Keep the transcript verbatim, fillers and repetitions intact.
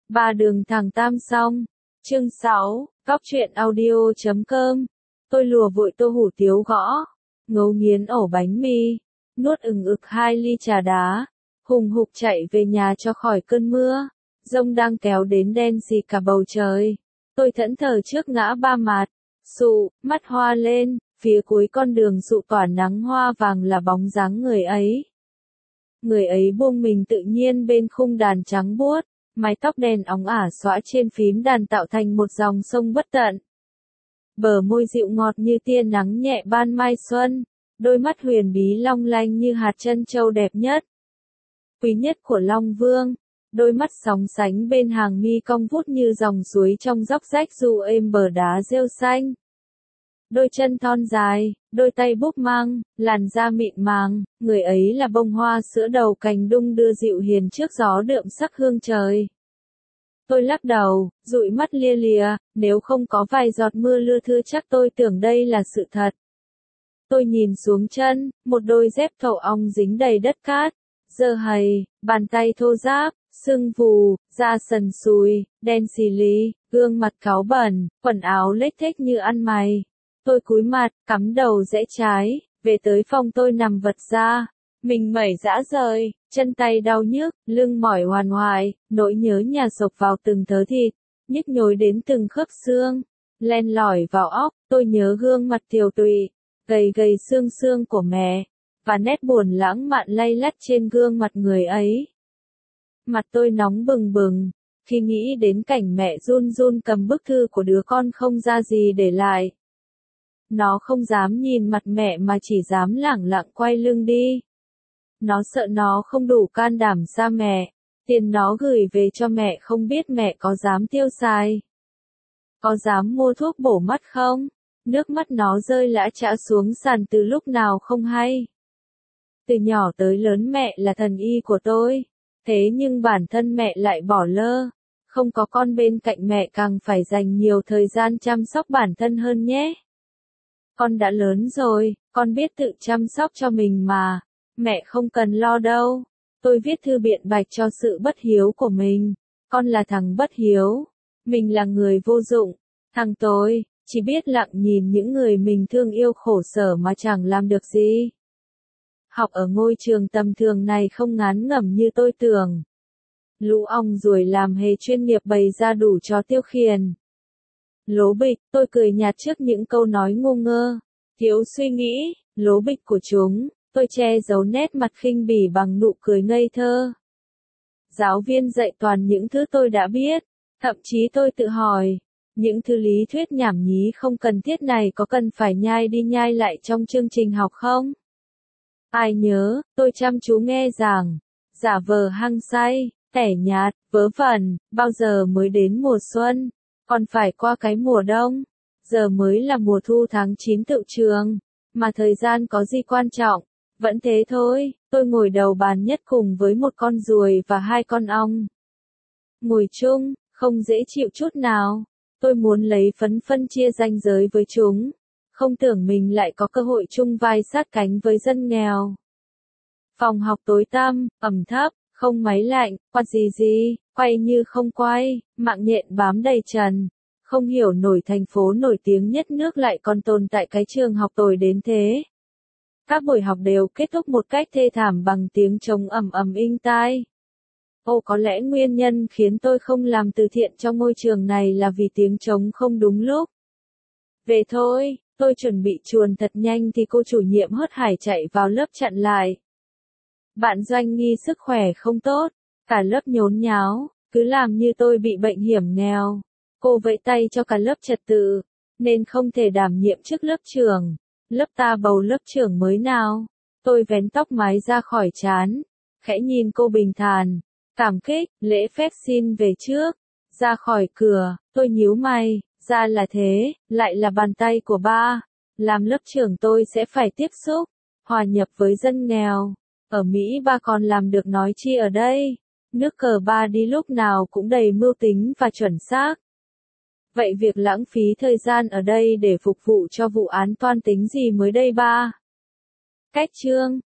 Ba đường thẳng tam song. Chương sáu, Góc truyện audio chấm com. Tôi lùa vội tô hủ tiếu gõ, ngấu nghiến ổ bánh mì, nuốt ừng ực hai ly trà đá, hùng hục chạy về nhà cho khỏi cơn mưa. Giông đang kéo đến đen xì cả bầu trời. Tôi thẫn thờ trước ngã ba mạt, sụ, mắt hoa lên, phía cuối con đường sụ tỏa nắng hoa vàng là bóng dáng người ấy. Người ấy buông mình tự nhiên bên khung đàn trắng buốt, mái tóc đen óng ả xõa trên phím đàn tạo thành một dòng sông bất tận. Bờ môi dịu ngọt như tia nắng nhẹ ban mai xuân, đôi mắt huyền bí long lanh như hạt trân châu đẹp nhất, quý nhất của Long Vương. Đôi mắt sóng sánh bên hàng mi cong vút như dòng suối trong dốc rách du êm bờ đá rêu xanh. Đôi chân thon dài, đôi tay búp măng, làn da mịn màng, người ấy là bông hoa sữa đầu cành đung đưa dịu hiền trước gió đượm sắc hương trời. Tôi lắc đầu, dụi mắt lia lịa, nếu không có vài giọt mưa lưa thưa chắc tôi tưởng đây là sự thật. Tôi nhìn xuống chân, một đôi dép thổ ong dính đầy đất cát, dơ hầy, bàn tay thô ráp, sưng vù, da sần sùi, đen xì lì, gương mặt cáu bẩn, quần áo lếch thếch như ăn mày. Tôi cúi mặt, cắm đầu rẽ trái, về tới phòng tôi nằm vật ra. Mình mẩy rã rời, chân tay đau nhức, lưng mỏi hoàn hoài, nỗi nhớ nhà sộc vào từng thớ thịt, nhức nhối đến từng khớp xương, len lỏi vào óc. Tôi nhớ gương mặt tiều tụy, gầy gầy xương xương của mẹ, và nét buồn lãng mạn lay lắt trên gương mặt người ấy. Mặt tôi nóng bừng bừng, khi nghĩ đến cảnh mẹ run run cầm bức thư của đứa con không ra gì để lại. Nó không dám nhìn mặt mẹ mà chỉ dám lẳng lặng quay lưng đi. Nó sợ nó không đủ can đảm xa mẹ, tiền nó gửi về cho mẹ không biết mẹ có dám tiêu xài. Có dám mua thuốc bổ mắt không? Nước mắt nó rơi lã chã xuống sàn từ lúc nào không hay. Từ nhỏ tới lớn mẹ là thần y của tôi, thế nhưng bản thân mẹ lại bỏ lơ. Không có con bên cạnh mẹ càng phải dành nhiều thời gian chăm sóc bản thân hơn nhé. Con đã lớn rồi, con biết tự chăm sóc cho mình mà, mẹ không cần lo đâu. Tôi viết thư biện bạch cho sự bất hiếu của mình. Con là thằng bất hiếu, mình là người vô dụng, thằng tôi, chỉ biết lặng nhìn những người mình thương yêu khổ sở mà chẳng làm được gì. Học ở ngôi trường tầm thường này không ngán ngẩm như tôi tưởng. Lũ ong ruồi làm hề chuyên nghiệp bày ra đủ trò tiêu khiển. Lố bịch, tôi cười nhạt trước những câu nói ngu ngơ, thiếu suy nghĩ, lố bịch của chúng, tôi che giấu nét mặt khinh bỉ bằng nụ cười ngây thơ. Giáo viên dạy toàn những thứ tôi đã biết, thậm chí tôi tự hỏi, những thứ lý thuyết nhảm nhí không cần thiết này có cần phải nhai đi nhai lại trong chương trình học không? Ai nhớ, tôi chăm chú nghe giảng, giả vờ hăng say, tẻ nhạt, vớ vẩn, bao giờ mới đến mùa xuân? Còn phải qua cái mùa đông, giờ mới là mùa thu tháng chín tựu trường, mà thời gian có gì quan trọng, vẫn thế thôi. Tôi ngồi đầu bàn nhất cùng với một con ruồi và hai con ong. Ngồi chung, không dễ chịu chút nào, tôi muốn lấy phấn phân chia ranh giới với chúng, không tưởng mình lại có cơ hội chung vai sát cánh với dân nghèo. Phòng học tối tăm, ẩm thấp, không máy lạnh, quạt gì gì, quay như không quay, mạng nhện bám đầy trần. Không hiểu nổi thành phố nổi tiếng nhất nước lại còn tồn tại cái trường học tồi đến thế. Các buổi học đều kết thúc một cách thê thảm bằng tiếng trống ầm ầm inh tai. Ồ, có lẽ nguyên nhân khiến tôi không làm từ thiện trong ngôi trường này là vì tiếng trống không đúng lúc. Về thôi, tôi chuẩn bị chuồn thật nhanh thì cô chủ nhiệm hớt hải chạy vào lớp chặn lại. Bạn Doanh nghi sức khỏe không tốt, cả lớp nhốn nháo, cứ làm như tôi bị bệnh hiểm nghèo. Cô vẫy tay cho cả lớp trật tự, nên không thể đảm nhiệm chức lớp trưởng. Lớp ta bầu lớp trưởng mới nào. Tôi vén tóc mái ra khỏi trán, khẽ nhìn cô bình thản, cảm kích, lễ phép xin về trước. Ra khỏi cửa, tôi nhíu mày, ra là thế, lại là bàn tay của ba. Làm lớp trưởng tôi sẽ phải tiếp xúc, hòa nhập với dân nghèo. Ở Mỹ ba còn làm được nói chi ở đây. Nước cờ ba đi lúc nào cũng đầy mưu tính và chuẩn xác. Vậy việc lãng phí thời gian ở đây để phục vụ cho vụ án toan tính gì mới đây ba? Cách chương